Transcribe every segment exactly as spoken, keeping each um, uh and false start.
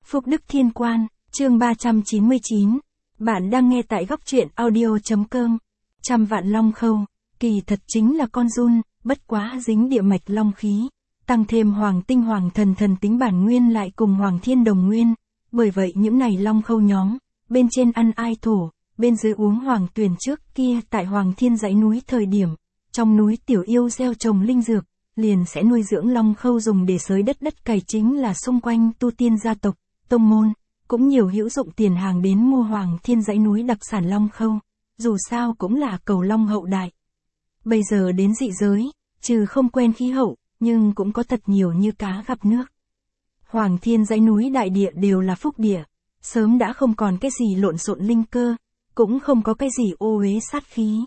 Phúc Đức Thiên Quan, chương ba trăm chín mươi chín. Bạn đang nghe tại góc truyện audio.com. Trăm vạn long khâu, kỳ thật chính là con giun, bất quá dính địa mạch long khí, tăng thêm hoàng tinh hoàng thần thần tính bản nguyên lại cùng hoàng thiên đồng nguyên, bởi vậy những này long khâu nhóm, bên trên ăn ai thổ, bên dưới uống hoàng tuyền trước kia tại hoàng thiên dãy núi thời điểm, trong núi tiểu yêu gieo trồng linh dược, liền sẽ nuôi dưỡng long khâu dùng để xới đất đất cày chính là xung quanh tu tiên gia tộc, tông môn, cũng nhiều hữu dụng tiền hàng đến mua hoàng thiên dãy núi đặc sản long khâu, dù sao cũng là cầu long hậu đại. Bây giờ đến dị giới, trừ không quen khí hậu, nhưng cũng có thật nhiều như cá gặp nước. Hoàng thiên dãy núi đại địa đều là phúc địa, sớm đã không còn cái gì lộn xộn linh cơ, cũng không có cái gì ô uế sát khí.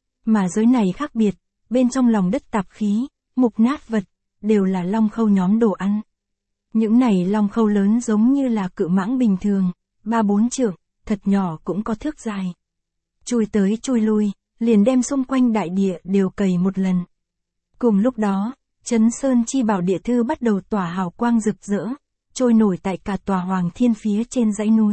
Mà giới này khác biệt, bên trong lòng đất tạp khí, mục nát vật, đều là long khâu nhóm đồ ăn. Những này long khâu lớn giống như là cự mãng bình thường, ba bốn trượng, thật nhỏ cũng có thước dài. Chui tới chui lui, liền đem xung quanh đại địa đều cày một lần. Cùng lúc đó, Chấn Sơn Chi Bảo địa thư bắt đầu tỏa hào quang rực rỡ, trôi nổi tại cả tòa hoàng thiên phía trên dãy núi.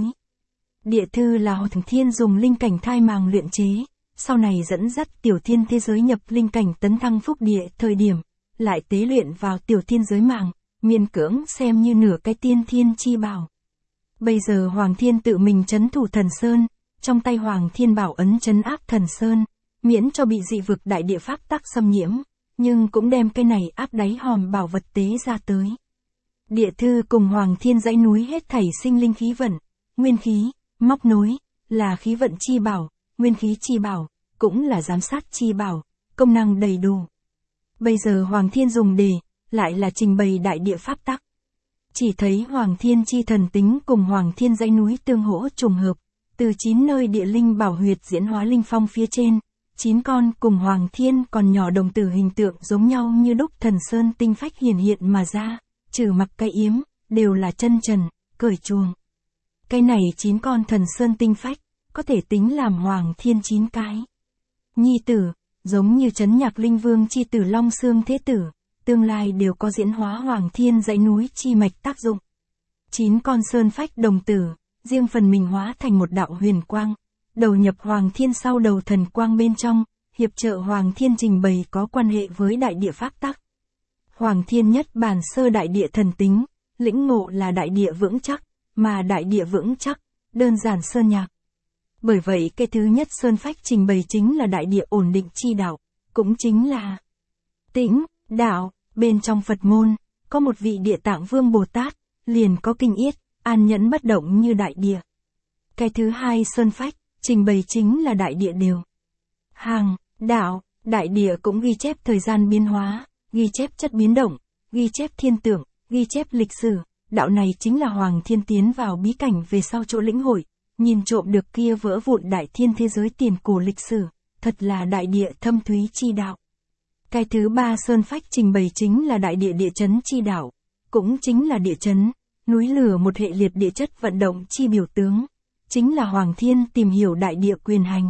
Địa thư là Hồ Thường Thiên dùng linh cảnh thai màng luyện chế, sau này dẫn dắt tiểu thiên thế giới nhập linh cảnh tấn thăng phúc địa thời điểm, lại tế luyện vào tiểu thiên giới màng, miễn cưỡng xem như nửa cái tiên thiên chi bảo. Bây giờ Hoàng Thiên tự mình trấn thủ thần sơn, trong tay Hoàng Thiên bảo ấn trấn áp thần sơn, miễn cho bị dị vực đại địa pháp tắc xâm nhiễm, nhưng cũng đem cái này áp đáy hòm bảo vật tế ra tới. Địa thư cùng Hoàng Thiên dãy núi hết thảy sinh linh khí vận, nguyên khí, móc nối, là khí vận chi bảo, nguyên khí chi bảo, cũng là giám sát chi bảo, công năng đầy đủ. Bây giờ Hoàng Thiên dùng để, lại là trình bày đại địa pháp tắc. Chỉ thấy Hoàng Thiên chi thần tính cùng Hoàng Thiên dãy núi tương hỗ trùng hợp, từ chín nơi địa linh bảo huyệt diễn hóa linh phong phía trên, chín con cùng Hoàng Thiên còn nhỏ đồng tử hình tượng giống nhau như đúc thần sơn tinh phách hiển hiện mà ra, trừ mặc cái yếm, đều là chân trần, cởi chuồng. Cái này chín con thần sơn tinh phách, có thể tính làm Hoàng Thiên chín cái. Nhi tử, giống như Trấn Nhạc Linh Vương chi tử Long Xương Thế Tử, tương lai đều có diễn hóa Hoàng Thiên dãy núi chi mạch tác dụng. Chín con sơn phách đồng tử, riêng phần mình hóa thành một đạo huyền quang, đầu nhập Hoàng Thiên sau đầu thần quang bên trong, hiệp trợ Hoàng Thiên trình bày có quan hệ với đại địa pháp tắc. Hoàng Thiên nhất bản sơ đại địa thần tính, lĩnh ngộ là đại địa vững chắc, mà đại địa vững chắc, đơn giản sơn nhạc. Bởi vậy cái thứ nhất sơn phách trình bày chính là đại địa ổn định chi đạo, cũng chính là tĩnh, đạo, bên trong Phật môn, có một vị địa tạng vương Bồ Tát, liền có kinh yết, an nhẫn bất động như đại địa. Cái thứ hai sơn phách, trình bày chính là đại địa đều. Hàng, đạo, đại địa cũng ghi chép thời gian biến hóa, ghi chép chất biến động, ghi chép thiên tượng, ghi chép lịch sử, đạo này chính là Hoàng Thiên tiến vào bí cảnh về sau chỗ lĩnh hội, nhìn trộm được kia vỡ vụn đại thiên thế giới tiền cổ lịch sử, thật là đại địa thâm thúy chi đạo. Cái thứ ba sơn phách trình bày chính là đại địa địa chấn chi đạo, cũng chính là địa chấn, núi lửa một hệ liệt địa chất vận động chi biểu tướng, chính là Hoàng Thiên tìm hiểu đại địa quyền hành.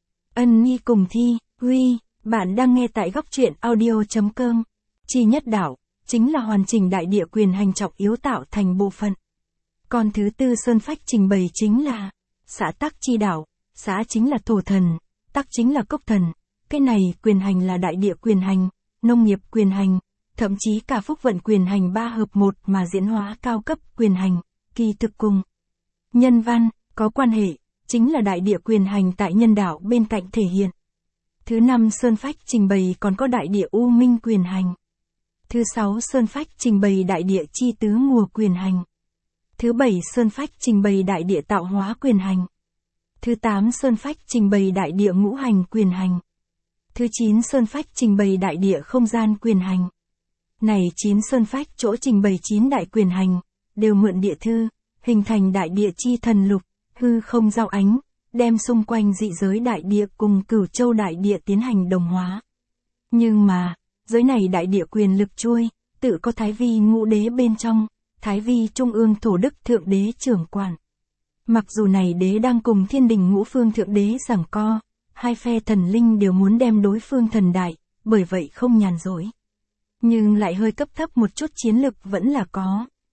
Ân Nhi cùng thi, huy, bạn đang nghe tại góc truyện audio.com. Chi nhất đạo, chính là hoàn chỉnh đại địa quyền hành trọng yếu tạo thành bộ phận. Còn thứ tư sơn phách trình bày chính là xã tắc chi đạo, xã chính là thổ thần, tắc chính là cốc thần. Cái này quyền hành là đại địa quyền hành, nông nghiệp quyền hành, thậm chí cả phúc vận quyền hành ba hợp một mà diễn hóa cao cấp quyền hành, kỳ thực cùng nhân văn, có quan hệ, chính là đại địa quyền hành tại nhân đạo bên cạnh thể hiện. Thứ năm sơn phách trình bày còn có đại địa u minh quyền hành. Thứ sáu sơn phách trình bày đại địa chi tứ mùa quyền hành. Thứ bảy sơn phách trình bày đại địa tạo hóa quyền hành. Thứ tám sơn phách trình bày đại địa ngũ hành quyền hành. Thứ chín sơn phách trình bày đại địa không gian quyền hành. Này chín sơn phách chỗ trình bày chín đại quyền hành, đều mượn địa thư, hình thành đại địa chi thần lục, hư không giao ánh, đem xung quanh dị giới đại địa cùng Cửu Châu đại địa tiến hành đồng hóa. Nhưng mà, giới này đại địa quyền lực chui, tự có Thái Vi ngũ đế bên trong, Thái Vi trung ương thổ đức thượng đế trưởng quản. Mặc dù này đế đang cùng thiên đình ngũ phương thượng đế giằng co, hai phe thần linh đều muốn đem đối phương thần đại, bởi vậy không nhàn rỗi. Nhưng lại hơi cấp thấp một chút chiến lực vẫn là có.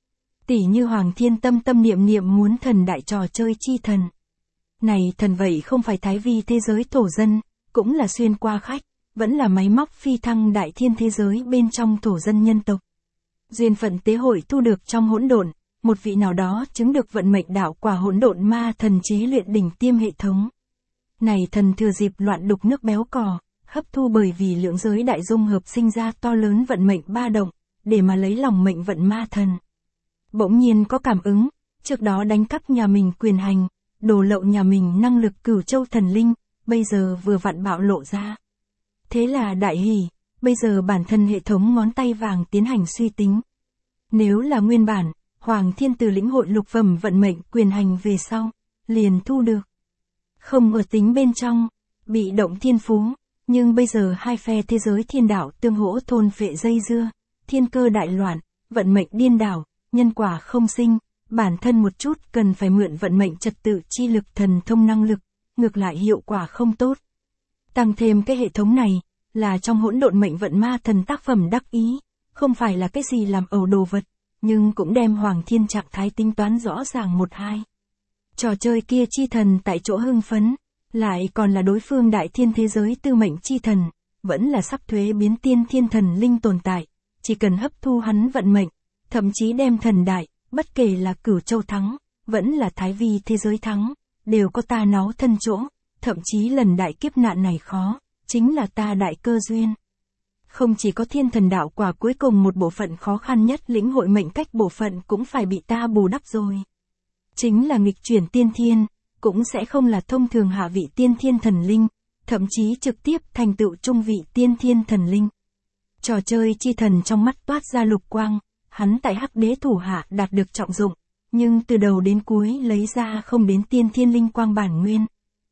Tỷ như Hoàng Thiên tâm tâm niệm niệm muốn thần đại trò chơi chi thần. Này thần vậy không phải thái vi thế giới thổ dân, cũng là xuyên qua khách, vẫn là máy móc phi thăng đại thiên thế giới bên trong thổ dân nhân tộc. Duyên phận tế hội thu được trong hỗn độn, một vị nào đó chứng được vận mệnh đạo quả hỗn độn ma thần chế luyện đỉnh tiêm hệ thống. Này thần thừa dịp loạn đục nước béo cò, hấp thu bởi vì lượng giới đại dung hợp sinh ra to lớn vận mệnh ba động, để mà lấy lòng mệnh vận ma thần. Bỗng nhiên có cảm ứng, trước đó đánh cắp nhà mình quyền hành, đổ lậu nhà mình năng lực cửu châu thần linh, bây giờ vừa vặn bạo lộ ra. Thế là đại hỉ, bây giờ bản thân hệ thống ngón tay vàng tiến hành suy tính. Nếu là nguyên bản, Hoàng Thiên từ lĩnh hội lục phẩm vận mệnh quyền hành về sau, liền thu được. Không ở tính bên trong, bị động thiên phú, nhưng bây giờ hai phe thế giới thiên đạo tương hỗ thôn phệ dây dưa, thiên cơ đại loạn, vận mệnh điên đảo, nhân quả không sinh, bản thân một chút cần phải mượn vận mệnh trật tự chi lực thần thông năng lực, ngược lại hiệu quả không tốt. Tăng thêm cái hệ thống này, là trong hỗn độn mệnh vận ma thần tác phẩm đắc ý, không phải là cái gì làm ẩu đồ vật, nhưng cũng đem Hoàng Thiên trạng thái tính toán rõ ràng một hai. Trò chơi kia chi thần tại chỗ hưng phấn, lại còn là đối phương đại thiên thế giới tư mệnh chi thần, vẫn là sắp thuế biến tiên thiên thần linh tồn tại, chỉ cần hấp thu hắn vận mệnh, thậm chí đem thần đại, bất kể là cửu châu thắng, vẫn là thái vi thế giới thắng, đều có ta nó thân chỗ, thậm chí lần đại kiếp nạn này khó, chính là ta đại cơ duyên. Không chỉ có thiên thần đạo quả cuối cùng một bộ phận khó khăn nhất lĩnh hội mệnh cách bộ phận cũng phải bị ta bù đắp rồi. Chính là nghịch chuyển tiên thiên, cũng sẽ không là thông thường hạ vị tiên thiên thần linh, thậm chí trực tiếp thành tựu trung vị tiên thiên thần linh. Trò chơi chi thần trong mắt toát ra lục quang, hắn tại hắc đế thủ hạ đạt được trọng dụng, nhưng từ đầu đến cuối lấy ra không đến tiên thiên linh quang bản nguyên.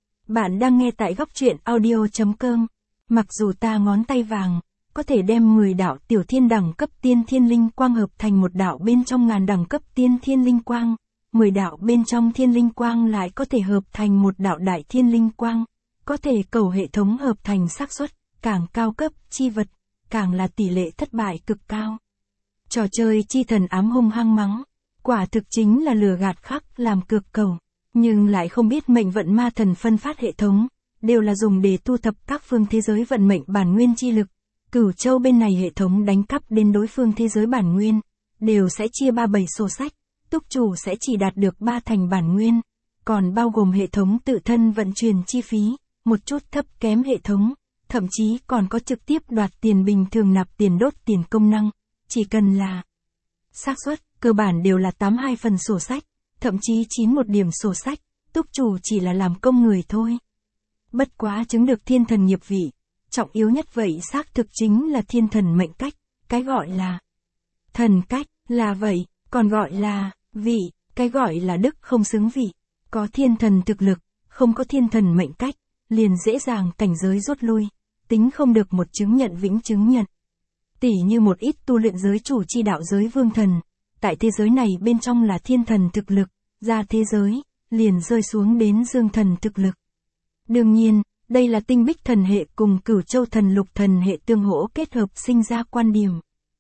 Bạn đang nghe tại góc truyện audio chấm com. Mặc dù ta ngón tay vàng, có thể đem mười đạo tiểu thiên đẳng cấp tiên thiên linh quang hợp thành một đạo bên trong ngàn đẳng cấp tiên thiên linh quang, mười đạo bên trong thiên linh quang lại có thể hợp thành một đạo đại thiên linh quang, có thể cầu hệ thống hợp thành xác suất, càng cao cấp chi vật, càng là tỷ lệ thất bại cực cao. Trò chơi chi thần ám hung hăng mắng, quả thực chính là lừa gạt khắc làm cược cầu, nhưng lại không biết mệnh vận ma thần phân phát hệ thống, đều là dùng để thu thập các phương thế giới vận mệnh bản nguyên chi lực. Cửu châu bên này hệ thống đánh cắp đến đối phương thế giới bản nguyên, đều sẽ chia ba bảy sổ sách, túc chủ sẽ chỉ đạt được ba thành bản nguyên, còn bao gồm hệ thống tự thân vận chuyển chi phí, một chút thấp kém hệ thống, thậm chí còn có trực tiếp đoạt tiền bình thường nạp tiền đốt tiền công năng, chỉ cần là xác suất, cơ bản đều là tám mươi hai phần sổ sách, thậm chí chín mươi mốt điểm sổ sách, túc chủ chỉ là làm công người thôi. Bất quá chứng được thiên thần nghiệp vị, trọng yếu nhất vậy xác thực chính là thiên thần mệnh cách, cái gọi là thần cách, là vậy, còn gọi là vị, cái gọi là đức không xứng vị, có thiên thần thực lực, không có thiên thần mệnh cách, liền dễ dàng cảnh giới rút lui, tính không được một chứng nhận vĩnh chứng nhận. Tỷ như một ít tu luyện giới chủ chi đạo giới vương thần, tại thế giới này bên trong là thiên thần thực lực, ra thế giới, liền rơi xuống đến dương thần thực lực. Đương nhiên, đây là tinh bích thần hệ cùng cửu châu thần lục thần hệ tương hỗ kết hợp sinh ra quan điểm.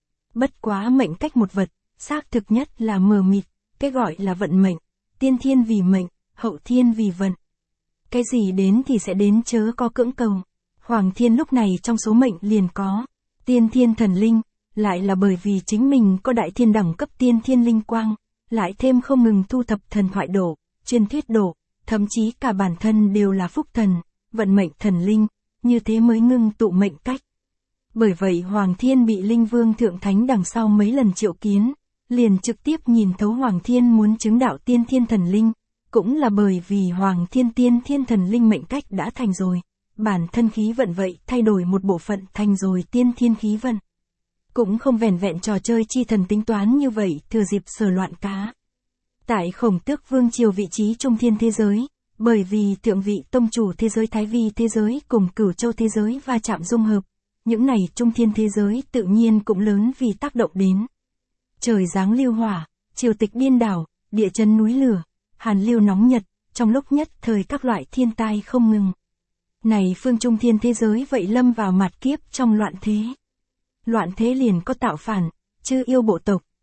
Bất quá mệnh cách một vật, xác thực nhất là mờ mịt, cái gọi là vận mệnh, tiên thiên vì mệnh, hậu thiên vì vận. Cái gì đến thì sẽ đến chớ có cưỡng cầu. Hoàng Thiên lúc này trong số mệnh liền có tiên thiên thần linh, lại là bởi vì chính mình có đại thiên đẳng cấp tiên thiên linh quang, lại thêm không ngừng thu thập thần thoại đổ, truyền thuyết đổ, thậm chí cả bản thân đều là phúc thần, vận mệnh thần linh, như thế mới ngưng tụ mệnh cách. Bởi vậy Hoàng Thiên bị Linh Vương Thượng Thánh đằng sau mấy lần triệu kiến, liền trực tiếp nhìn thấu Hoàng Thiên muốn chứng đạo tiên thiên thần linh, cũng là bởi vì Hoàng Thiên tiên thiên thần linh mệnh cách đã thành rồi, bản thân khí vận vậy thay đổi một bộ phận thành rồi tiên thiên khí vận. Cũng không vẻn vẹn trò chơi chi thần tính toán như vậy thừa dịp sờ loạn cá. Tại Khổng Tước Vương triều vị trí trung thiên thế giới, bởi vì thượng vị tông chủ thế giới thái vi thế giới cùng cửu châu thế giới va chạm dung hợp, những này trung thiên thế giới tự nhiên cũng lớn vì tác động đến. Trời giáng lưu hỏa, triều tịch điên đảo, địa chấn núi lửa, hàn lưu nóng nhật, trong lúc nhất thời các loại thiên tai không ngừng. Này phương trung thiên thế giới vậy lâm vào mạt kiếp trong loạn thế. Loạn thế liền có tạo phản, chư yêu bộ tộc,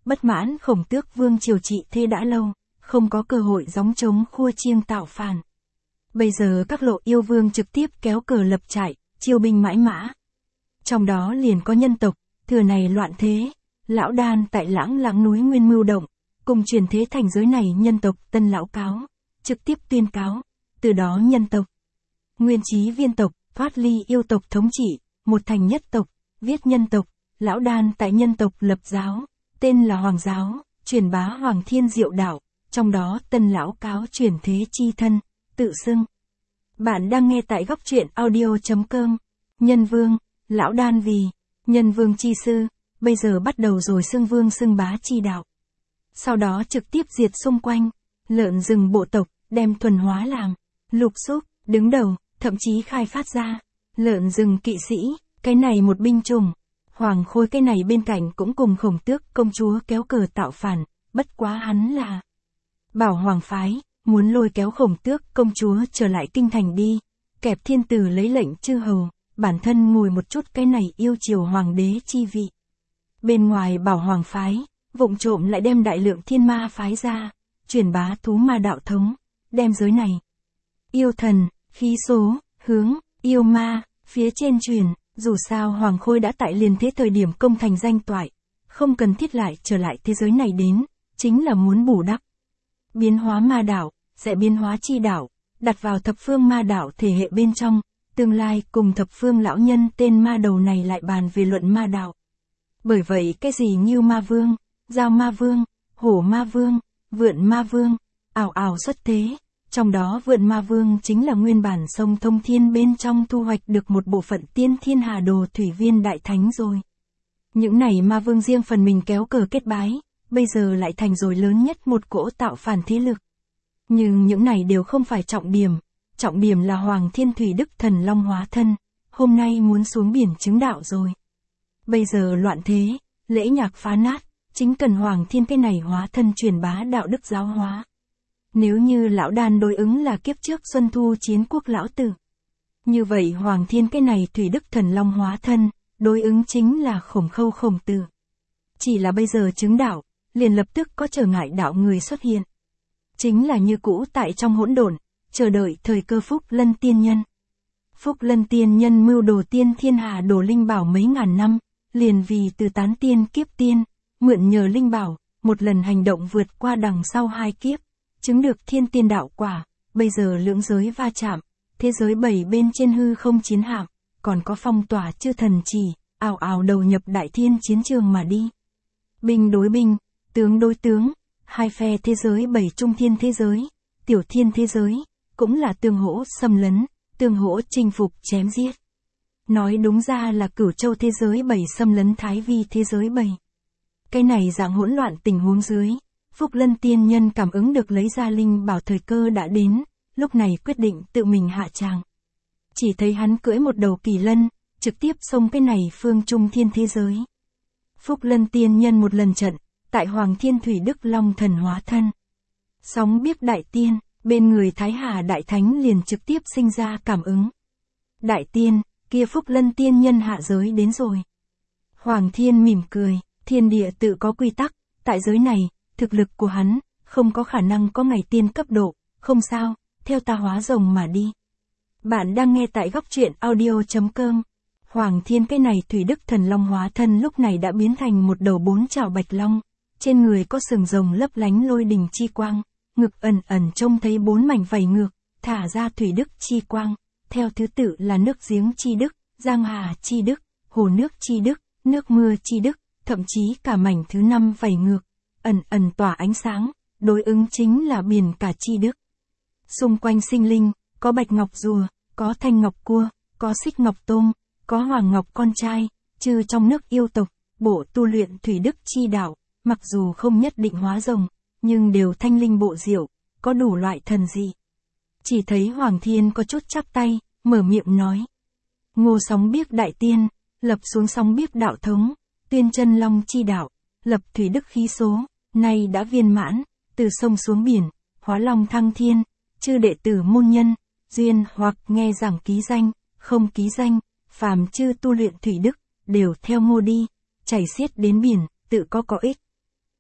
bất mãn Khổng Tước vương triều trị thế đã lâu, không có cơ hội gióng trống khua chiêng tạo phản. Bây giờ các lộ yêu vương trực tiếp kéo cờ lập trại, chiêu binh mãi mã. Trong đó liền có nhân tộc, thừa này loạn thế, lão đan tại lãng lãng núi nguyên mưu động, cùng truyền thế thành giới này nhân tộc tân lão cáo, trực tiếp tuyên cáo, từ đó nhân tộc. Nguyên chí viên tộc, thoát ly yêu tộc thống trị, một thành nhất tộc, viết nhân tộc, lão đan tại nhân tộc lập giáo, tên là Hoàng giáo, truyền bá Hoàng Thiên Diệu đạo, trong đó tân lão cáo truyền thế chi thân, tự xưng. Bạn đang nghe tại góc truyện audio.com. Nhân vương, lão đan vì, nhân vương chi sư, bây giờ bắt đầu rồi xưng vương xưng bá chi đạo. Sau đó trực tiếp diệt xung quanh, lợn rừng bộ tộc, đem thuần hóa làm, lục xúc, đứng đầu, thậm chí khai phát ra, lợn rừng kỵ sĩ, cái này một binh chủng. Hoàng Khôi cái này bên cạnh cũng cùng Khổng Tước công chúa kéo cờ tạo phản, bất quá hắn là Bảo Hoàng phái, muốn lôi kéo Khổng Tước công chúa trở lại kinh thành đi, kẹp thiên tử lấy lệnh chư hầu, bản thân ngồi một chút cái này yêu chiều hoàng đế chi vị. Bên ngoài Bảo Hoàng phái, vụng trộm lại đem đại lượng thiên ma phái ra, truyền bá thú ma đạo thống, đem giới này. Yêu thần, khí số, hướng, yêu ma, phía trên truyền, dù sao Hoàng Khôi đã tại liền thế thời điểm công thành danh toại, không cần thiết lại trở lại thế giới này đến, chính là muốn bù đắp. Biến hóa ma đạo, sẽ biến hóa chi đạo, đặt vào thập phương ma đạo thể hệ bên trong, tương lai cùng thập phương lão nhân tên ma đầu này lại bàn về luận ma đạo. Bởi vậy cái gì như ma vương, giao ma vương, hổ ma vương, vượn ma vương, ảo ảo xuất thế, trong đó vượn ma vương chính là nguyên bản sông Thông Thiên bên trong thu hoạch được một bộ phận tiên thiên hà đồ thủy viên đại thánh rồi. Những này ma vương riêng phần mình kéo cờ kết bái, bây giờ lại thành rồi lớn nhất một cỗ tạo phản thế lực. Nhưng những này đều không phải trọng điểm, trọng điểm là Hoàng Thiên Thủy Đức Thần Long hóa thân, hôm nay muốn xuống biển chứng đạo rồi. Bây giờ loạn thế, lễ nhạc phá nát, chính cần Hoàng Thiên cái này hóa thân truyền bá đạo đức giáo hóa. Nếu như lão đan đối ứng là kiếp trước Xuân Thu Chiến Quốc lão tử, như vậy Hoàng Thiên cái này Thủy Đức Thần Long hóa thân, đối ứng chính là Khổng Khâu Khổng Tử. Chỉ là bây giờ chứng đạo, liền lập tức có trở ngại đạo người xuất hiện. Chính là như cũ tại trong hỗn độn, chờ đợi thời cơ Phúc Lân Tiên Nhân. Phúc Lân Tiên Nhân mưu đồ tiên thiên hà đồ linh bảo mấy ngàn năm, liền vì từ tán tiên kiếp tiên, mượn nhờ linh bảo, một lần hành động vượt qua đằng sau hai kiếp, chứng được thiên tiên đạo quả, bây giờ lưỡng giới va chạm, thế giới bảy bên trên hư không chiến hạm, còn có phong tỏa chư thần chỉ, ào ào đầu nhập đại thiên chiến trường mà đi. Binh đối binh, tướng đối tướng, hai phe thế giới bảy trung thiên thế giới, tiểu thiên thế giới, cũng là tương hỗ xâm lấn, tương hỗ chinh phục chém giết. Nói đúng ra là Cửu Châu thế giới bảy xâm lấn Thái Vi thế giới bảy. Cái này dạng hỗn loạn tình huống dưới, Phúc Lân Tiên Nhân cảm ứng được lấy ra linh bảo thời cơ đã đến, lúc này quyết định tự mình hạ tràng. Chỉ thấy hắn cưỡi một đầu kỳ lân, trực tiếp xông cái này phương trung thiên thế giới. Phúc Lân Tiên Nhân một lần trận, tại Hoàng Thiên Thủy Đức Long thần hóa thân. Sóng biếc đại tiên, bên người Thái Hà Đại Thánh liền trực tiếp sinh ra cảm ứng. Đại tiên, kia Phúc Lân Tiên Nhân hạ giới đến rồi. Hoàng Thiên mỉm cười, thiên địa tự có quy tắc, tại giới này, thực lực của hắn, không có khả năng có ngày tiên cấp độ, không sao, theo ta hóa rồng mà đi. Bạn đang nghe tại góc truyện audio.com. Hoàng Thiên cái này Thủy Đức Thần Long hóa thân lúc này đã biến thành một đầu bốn chảo bạch long, trên người có sừng rồng lấp lánh lôi đình chi quang, ngực ẩn ẩn trông thấy bốn mảnh vảy ngược, thả ra Thủy Đức chi quang, theo thứ tự là nước giếng chi đức, giang hà chi đức, hồ nước chi đức, nước mưa chi đức, thậm chí cả mảnh thứ năm vảy ngược, ẩn ẩn tỏa ánh sáng, đối ứng chính là biển cả chi đức. Xung quanh sinh linh, có bạch ngọc rùa, có thanh ngọc cua, có xích ngọc tôm, có hoàng ngọc con trai, trừ trong nước yêu tộc, bộ tu luyện Thủy Đức chi đạo, mặc dù không nhất định hóa rồng, nhưng đều thanh linh bộ diệu, có đủ loại thần dị. Chỉ thấy Hoàng Thiên có chút chắp tay, mở miệng nói. Ngô sóng biếc đại tiên, lập xuống sóng biếc đạo thống, tuyên chân long chi đạo, lập Thủy Đức khí số, nay đã viên mãn, từ sông xuống biển, hóa long thăng thiên, chư đệ tử môn nhân, duyên hoặc nghe giảng ký danh, không ký danh, phàm chư tu luyện Thủy Đức, đều theo Ngô đi, chảy xiết đến biển, tự có có ích.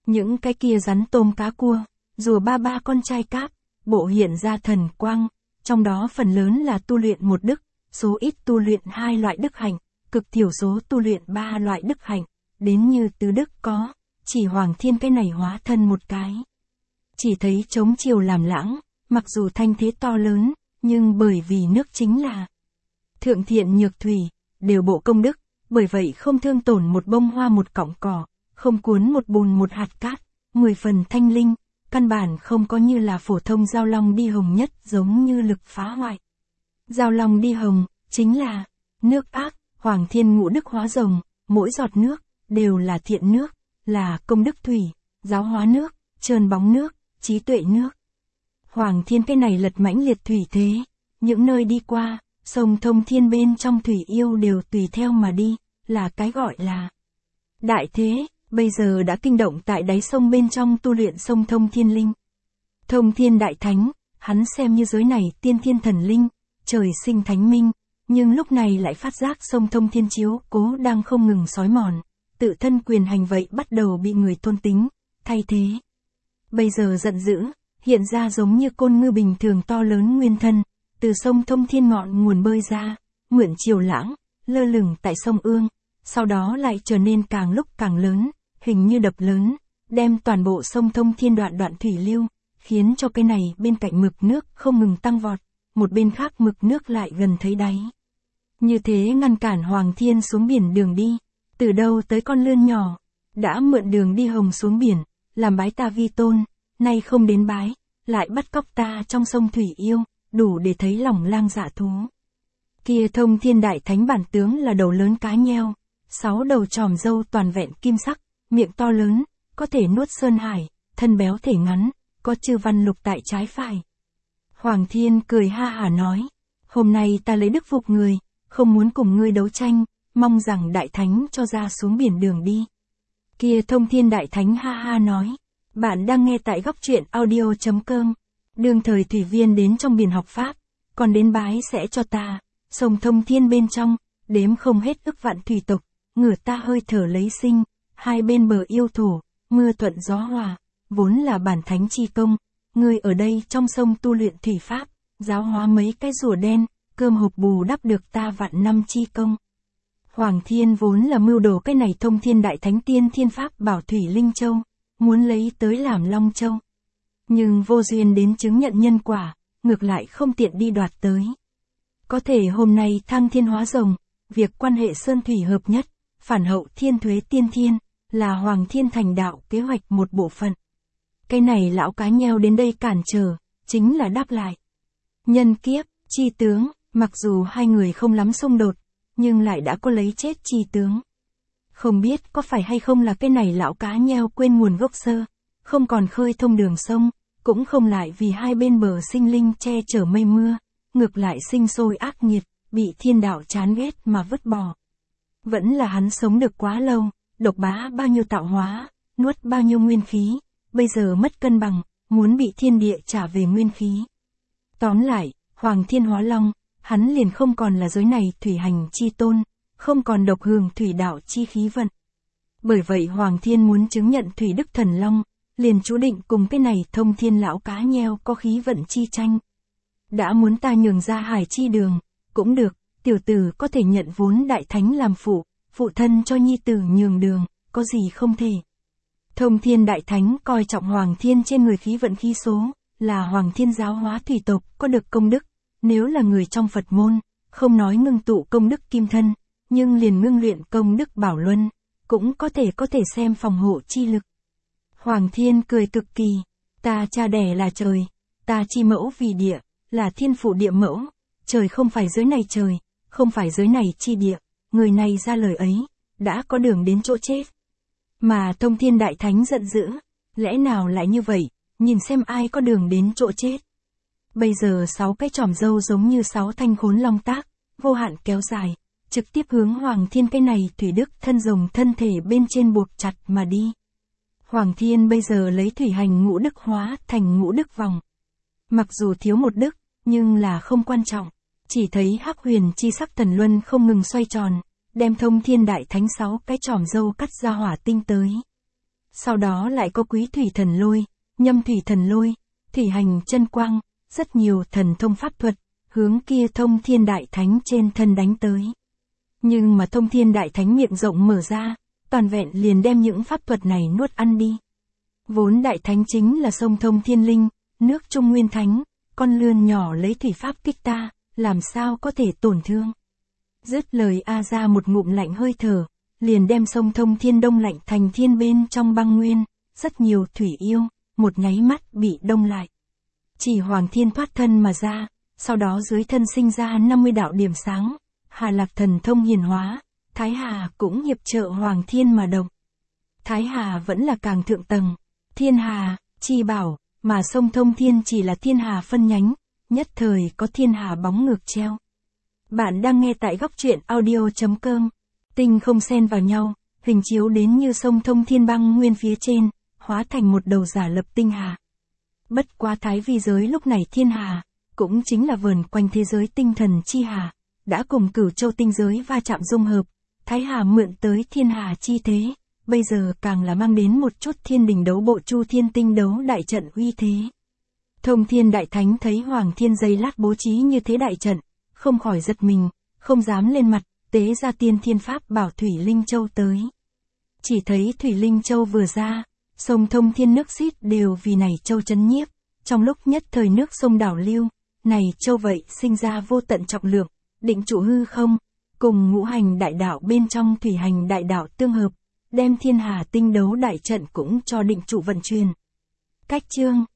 Những cái kia rắn tôm cá cua, rùa ba ba con trai cáp, bộ hiện ra thần quang, trong đó phần lớn là tu luyện một đức, số ít tu luyện hai loại đức hạnh, cực thiểu số tu luyện ba loại đức hạnh, đến như tứ đức có, chỉ Hoàng Thiên cái này hóa thân một cái. Chỉ thấy chống chiều làm lãng, mặc dù thanh thế to lớn, nhưng bởi vì nước chính là thượng thiện nhược thủy, đều bộ công đức, bởi vậy không thương tổn một bông hoa một cọng cỏ, không cuốn một bùn một hạt cát, mười phần thanh linh, căn bản không có như là phổ thông giao long đi hồng nhất giống như lực phá hoại. Giao long đi hồng, chính là nước ác, Hoàng Thiên ngũ đức hóa rồng, mỗi giọt nước, đều là thiện nước, là công đức thủy, giáo hóa nước, trơn bóng nước, trí tuệ nước. Hoàng Thiên cái này lật mãnh liệt thủy thế, những nơi đi qua, sông thông thiên bên trong thủy yêu đều tùy theo mà đi, là cái gọi là đại thế, bây giờ đã kinh động tại đáy sông bên trong tu luyện sông thông thiên linh. Thông thiên đại thánh, hắn xem như giới này tiên thiên thần linh, trời sinh thánh minh, nhưng lúc này lại phát giác sông thông thiên chiếu cố đang không ngừng xói mòn, tự thân quyền hành vậy bắt đầu bị người tôn tính, thay thế. Bây giờ giận dữ, hiện ra giống như côn ngư bình thường to lớn nguyên thân, từ sông thông thiên ngọn nguồn bơi ra, mượn chiều lãng, lơ lửng tại sông Ương, sau đó lại trở nên càng lúc càng lớn, hình như đập lớn, đem toàn bộ sông thông thiên đoạn đoạn thủy lưu, khiến cho cái này bên cạnh mực nước không ngừng tăng vọt, một bên khác mực nước lại gần thấy đáy. Như thế ngăn cản Hoàng Thiên xuống biển đường đi, từ đâu tới con lươn nhỏ, đã mượn đường đi hồng xuống biển, làm bái ta vi tôn, nay không đến bái, lại bắt cóc ta trong sông thủy yêu, đủ để thấy lòng lang dạ thú. Kia thông thiên đại thánh bản tướng là đầu lớn cá nheo, sáu đầu tròm râu toàn vẹn kim sắc, miệng to lớn, có thể nuốt sơn hải, thân béo thể ngắn, có chư văn lục tại trái phải. Hoàng Thiên cười ha hả nói, hôm nay ta lấy đức phục người, không muốn cùng ngươi đấu tranh, mong rằng đại thánh cho ra xuống biển đường đi. Kia thông thiên đại thánh ha ha nói, bạn đang nghe tại góc truyện audio chấm com, đương thời thủy viên đến trong biển học pháp, còn đến bái sẽ cho ta, sông thông thiên bên trong, đếm không hết ức vạn thủy tộc, ngửa ta hơi thở lấy sinh, hai bên bờ yêu thổ, mưa thuận gió hòa, vốn là bản thánh chi công, ngươi ở đây trong sông tu luyện thủy pháp, giáo hóa mấy cái rùa đen, cơm hộp bù đắp được ta vạn năm chi công. Hoàng Thiên vốn là mưu đồ cái này thông thiên đại thánh tiên thiên pháp bảo thủy linh châu, muốn lấy tới làm long châu. Nhưng vô duyên đến chứng nhận nhân quả, ngược lại không tiện đi đoạt tới. Có thể hôm nay thăng thiên hóa rồng, việc quan hệ sơn thủy hợp nhất, phản hậu thiên thuế tiên thiên, là Hoàng Thiên thành đạo kế hoạch một bộ phận. Cái này lão cá nheo đến đây cản trở, chính là đáp lại. Nhân kiếp, chi tướng, mặc dù hai người không lắm xung đột, nhưng lại đã có lấy chết chi tướng. Không biết có phải hay không là cái này lão cá nheo quên nguồn gốc sơ, không còn khơi thông đường sông, cũng không lại vì hai bên bờ sinh linh che chở mây mưa, ngược lại sinh sôi ác nghiệt, bị thiên đạo chán ghét mà vứt bỏ. Vẫn là hắn sống được quá lâu, độc bá bao nhiêu tạo hóa, nuốt bao nhiêu nguyên khí, bây giờ mất cân bằng, muốn bị thiên địa trả về nguyên khí. Tóm lại, Hoàng Thiên hóa long, hắn liền không còn là giới này thủy hành chi tôn, không còn độc hưởng thủy đạo chi khí vận. Bởi vậy Hoàng Thiên muốn chứng nhận thủy đức thần long, liền chú định cùng cái này thông thiên lão cá nheo có khí vận chi tranh. Đã muốn ta nhường ra hải chi đường, cũng được, tiểu tử có thể nhận vốn đại thánh làm phụ, phụ thân cho nhi tử nhường đường, có gì không thể. Thông thiên đại thánh coi trọng Hoàng Thiên trên người khí vận khí số, là Hoàng Thiên giáo hóa thủy tộc có được công đức, nếu là người trong Phật môn, không nói ngưng tụ công đức kim thân, nhưng liền ngưng luyện công đức bảo luân, cũng có thể có thể xem phòng hộ chi lực. Hoàng Thiên cười cực kỳ, ta cha đẻ là trời, ta chi mẫu vì địa, là thiên phụ địa mẫu, trời không phải giới này trời, không phải giới này chi địa, người này ra lời ấy, đã có đường đến chỗ chết. Mà thông thiên đại thánh giận dữ, lẽ nào lại như vậy, nhìn xem ai có đường đến chỗ chết. Bây giờ sáu cái chòm râu giống như sáu thanh khốn long tác, vô hạn kéo dài, trực tiếp hướng Hoàng Thiên cái này thủy đức thân rồng thân thể bên trên buộc chặt mà đi. Hoàng Thiên bây giờ lấy thủy hành ngũ đức hóa thành ngũ đức vòng. Mặc dù thiếu một đức, nhưng là không quan trọng. Chỉ thấy hắc huyền chi sắc thần luân không ngừng xoay tròn, đem thông thiên đại thánh sáu cái chòm râu cắt ra hỏa tinh tới. sau đó lại có Quý Thủy Thần Lôi, Nhâm Thủy Thần Lôi, Thủy Hành Chân Quang, rất nhiều thần thông pháp thuật, hướng kia Thông Thiên Đại Thánh trên thân đánh tới. Nhưng mà Thông Thiên Đại Thánh miệng rộng mở ra, toàn vẹn liền đem những pháp thuật này nuốt ăn đi. Vốn Đại Thánh chính là sông Thông Thiên Linh, nước Trung Nguyên Thánh, con lươn nhỏ lấy thủy pháp kích ta, làm sao có thể tổn thương. Dứt lời A ra một ngụm lạnh hơi thở, liền đem sông Thông Thiên đông lạnh thành thiên bên trong băng nguyên, rất nhiều thủy yêu, một nháy mắt bị đông lại. Chỉ Hoàng Thiên thoát thân mà ra, sau đó dưới thân sinh ra năm mươi đạo điểm sáng, Hà Lạc thần thông hiển hóa, Thái Hà cũng hiệp trợ Hoàng Thiên mà động. Thái Hà vẫn là càng thượng tầng, Thiên Hà, chi bảo, mà sông Thông Thiên chỉ là Thiên Hà phân nhánh, nhất thời có Thiên Hà bóng ngược treo. Bạn đang nghe tại góc truyện audio chấm com. Tinh không xen vào nhau, hình chiếu đến như sông Thông Thiên băng nguyên phía trên, hóa thành một đầu giả lập tinh hà. Bất quá thái vi giới lúc này Thiên Hà, cũng chính là vờn quanh thế giới tinh thần chi hà, đã cùng Cửu Châu tinh giới va chạm dung hợp, Thái Hà mượn tới Thiên Hà chi thế, bây giờ càng là mang đến một chút thiên đình đấu bộ Chu Thiên tinh đấu đại trận uy thế. Thông Thiên Đại Thánh thấy Hoàng Thiên giây lát bố trí như thế đại trận, không khỏi giật mình, không dám lên mặt, tế ra tiên thiên pháp bảo Thủy Linh Châu tới. Chỉ thấy Thủy Linh Châu vừa ra, sông Thông Thiên nước xiết đều vì này châu chấn nhiếp, trong lúc nhất thời nước sông đảo lưu, này châu vậy sinh ra vô tận trọng lượng, định trụ hư không, cùng ngũ hành đại đạo bên trong thủy hành đại đạo tương hợp, đem Thiên Hà tinh đấu đại trận cũng cho định trụ vận chuyển. Cách chương